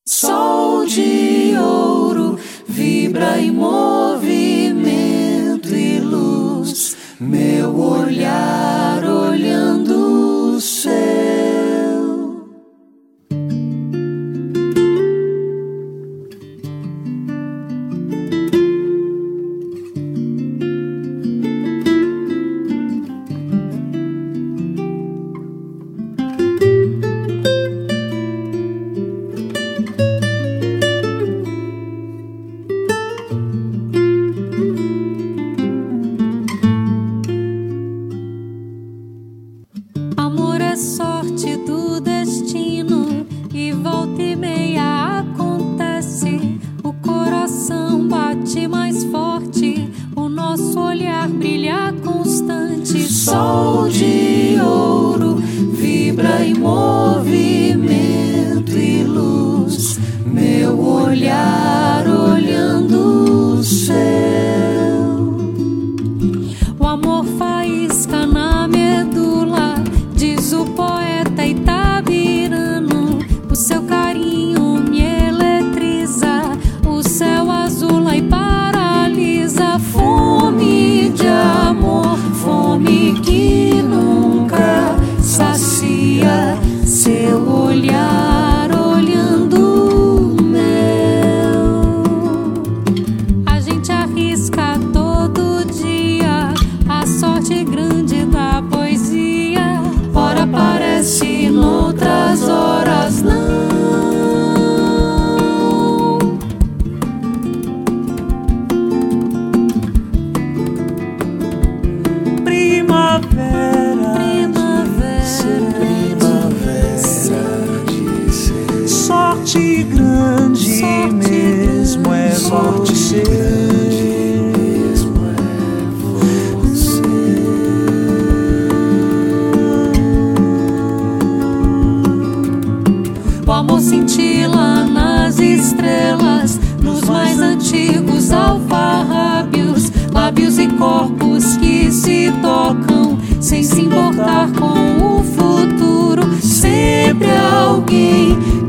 Sol de ouro, vibra em movimento e luz, meu olhar olhando o céu. Amor é sorte do destino e volta e meia acontece. O coração bate mais forte, o nosso olhar brilha constante. Sol de ouro, vibra em movimento e luz, meu olhar olhando o céu. O amor faísca na medula, diz o poeta Itabirano. O seu carinho me eletriza, o céu azula e paralisa. Fome de amor, fome que nunca sacia, seu olhar olhando o meu. A gente arrisca todo dia a sorte grande da poesia. Ora aparece, noutras horas não. Primavera, sorte grande mesmo é você. O amor cintila nas estrelas, nos mais antigos alfarrábios, lábios e corpos que se tocam sem se importar com o futuro. Sempre alguém